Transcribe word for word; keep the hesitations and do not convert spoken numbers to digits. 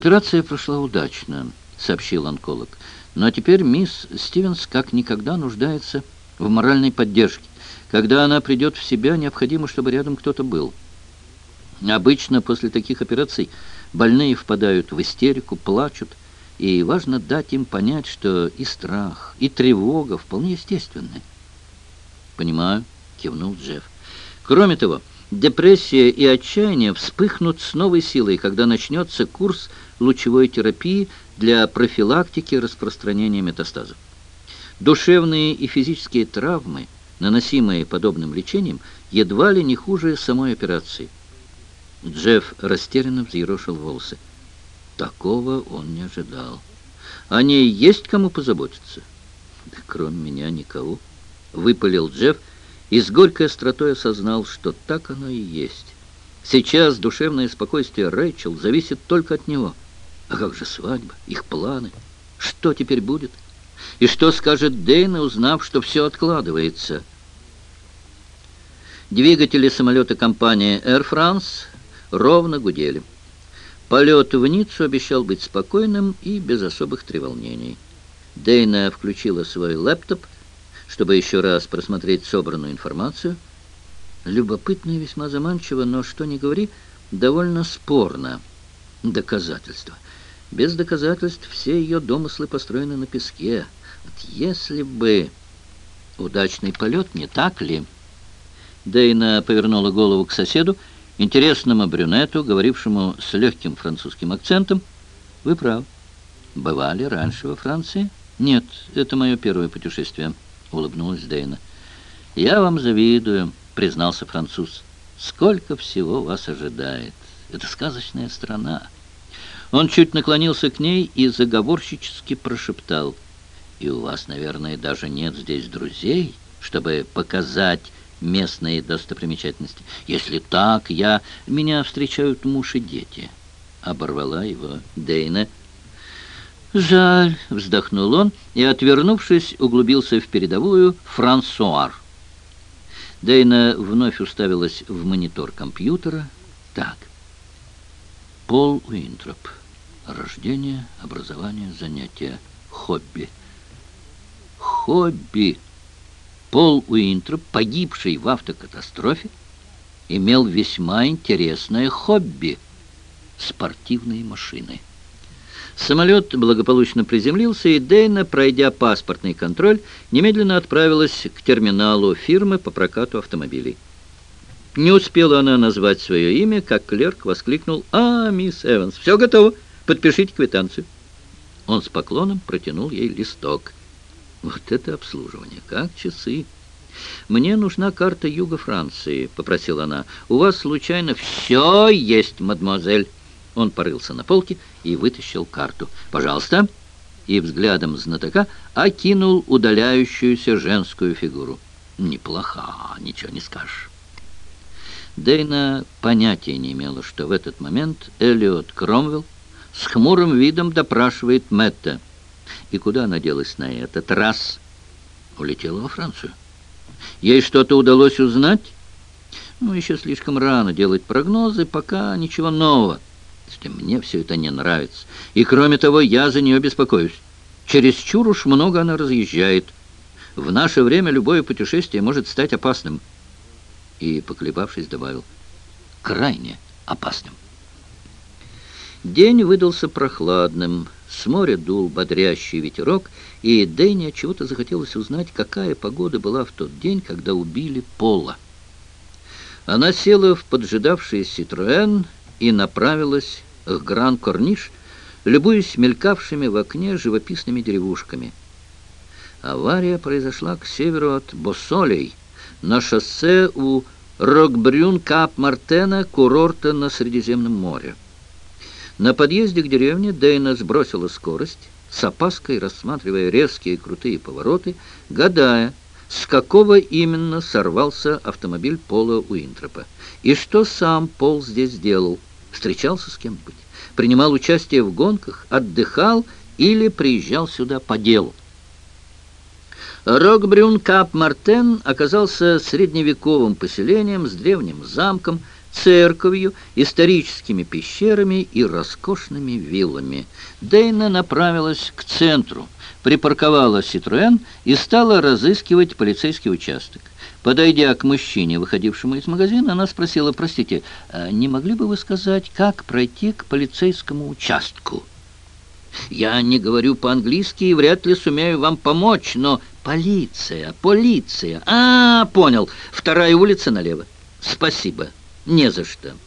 «Операция прошла удачно», — сообщил онколог. «Но теперь мисс Стивенс как никогда нуждается в моральной поддержке. Когда она придет в себя, необходимо, чтобы рядом кто-то был. Обычно после таких операций больные впадают в истерику, плачут, и важно дать им понять, что и страх, и тревога вполне естественны». «Понимаю», — кивнул Джефф. «Кроме того, депрессия и отчаяние вспыхнут с новой силой, когда начнется курс лучевой терапии для профилактики распространения метастазов. Душевные и физические травмы, наносимые подобным лечением, едва ли не хуже самой операции». Джефф растерянно взъерошил волосы. Такого он не ожидал. «О ней есть кому позаботиться?» «Да кроме меня никого», — выпалил Джефф, и с горькой остротой осознал, что так оно и есть. Сейчас душевное спокойствие Рэйчел зависит только от него. А как же свадьба, их планы? Что теперь будет? И что скажет Дейна, узнав, что все откладывается? Двигатели самолета компании Air France ровно гудели. Полет в Ниццу обещал быть спокойным и без особых треволнений. Дейна включила свой лэптоп, чтобы еще раз просмотреть собранную информацию. Любопытно и весьма заманчиво, но, что ни говори, довольно спорно. Доказательства. Без доказательств все ее домыслы построены на песке. Вот если бы... Удачный полет, не так ли? Дейна повернула голову к соседу, интересному брюнету, говорившему с легким французским акцентом. «Вы правы. Бывали раньше во Франции?» «Нет, это мое первое путешествие», — улыбнулась Дейна. «Я вам завидую», — признался француз. «Сколько всего вас ожидает. Это сказочная страна». Он чуть наклонился к ней и заговорщически прошептал: «И у вас, наверное, даже нет здесь друзей, чтобы показать местные достопримечательности? Если так, я... Меня встречают муж и дети», — оборвала его Дейна. «Жаль», — вздохнул он и, отвернувшись, углубился в передовую Франсуар. Дейна вновь уставилась в монитор компьютера. Так. Пол Уинтроп. Рождение, образование, занятия, хобби. Хобби. Пол Уинтроп, погибший в автокатастрофе, имел весьма интересное хобби — спортивные машины. Самолет благополучно приземлился, и Дейна, пройдя паспортный контроль, немедленно отправилась к терминалу фирмы по прокату автомобилей. Не успела она назвать свое имя, как клерк воскликнул: «А, мисс Эванс, все готово, подпишите квитанцию». Он с поклоном протянул ей листок. «Вот это обслуживание, как часы!» «Мне нужна карта юга Франции», — попросила она. «У вас, случайно...» «Все есть, мадемуазель». Он порылся на полке и вытащил карту. «Пожалуйста». И взглядом знатока окинул удаляющуюся женскую фигуру. «Неплоха, ничего не скажешь». Дейна понятия не имела, что в этот момент Эллиот Кромвелл с хмурым видом допрашивает Мэтта. И куда она делась на этот раз? Улетела во Францию. Ей что-то удалось узнать? Ну, еще слишком рано делать прогнозы, пока ничего нового. Мне все это не нравится. И, кроме того, я за нее беспокоюсь. Чересчур уж много она разъезжает. В наше время любое путешествие может стать опасным. И, поколебавшись, добавил: крайне опасным. День выдался прохладным, с моря дул бодрящий ветерок, и Дейне отчего-то захотелось узнать, какая погода была в тот день, когда убили Пола. Она села в поджидавший Ситроэн и направилась к Гран-Корниш, любуясь мелькавшими в окне живописными деревушками. Авария произошла к северу от Боссолей, на шоссе у Рокбрюн-Кап-Мартена, курорта на Средиземном море. На подъезде к деревне Дейна сбросила скорость, с опаской рассматривая резкие и крутые повороты, гадая, с какого именно сорвался автомобиль Пола Уинтропа, и что сам Пол здесь делал. Встречался с кем-нибудь, принимал участие в гонках, отдыхал или приезжал сюда по делу. Рокбрюн-Кап-Мартен оказался средневековым поселением с древним замком, церковью, историческими пещерами и роскошными виллами. Дейна направилась к центру, припарковала «Ситроэн» и стала разыскивать полицейский участок. Подойдя к мужчине, выходившему из магазина, она спросила: «Простите, не могли бы вы сказать, как пройти к полицейскому участку?» «Я не говорю по-английски и вряд ли сумею вам помочь, но...» «Полиция, полиция! А, понял, вторая улица налево. Спасибо, не за что».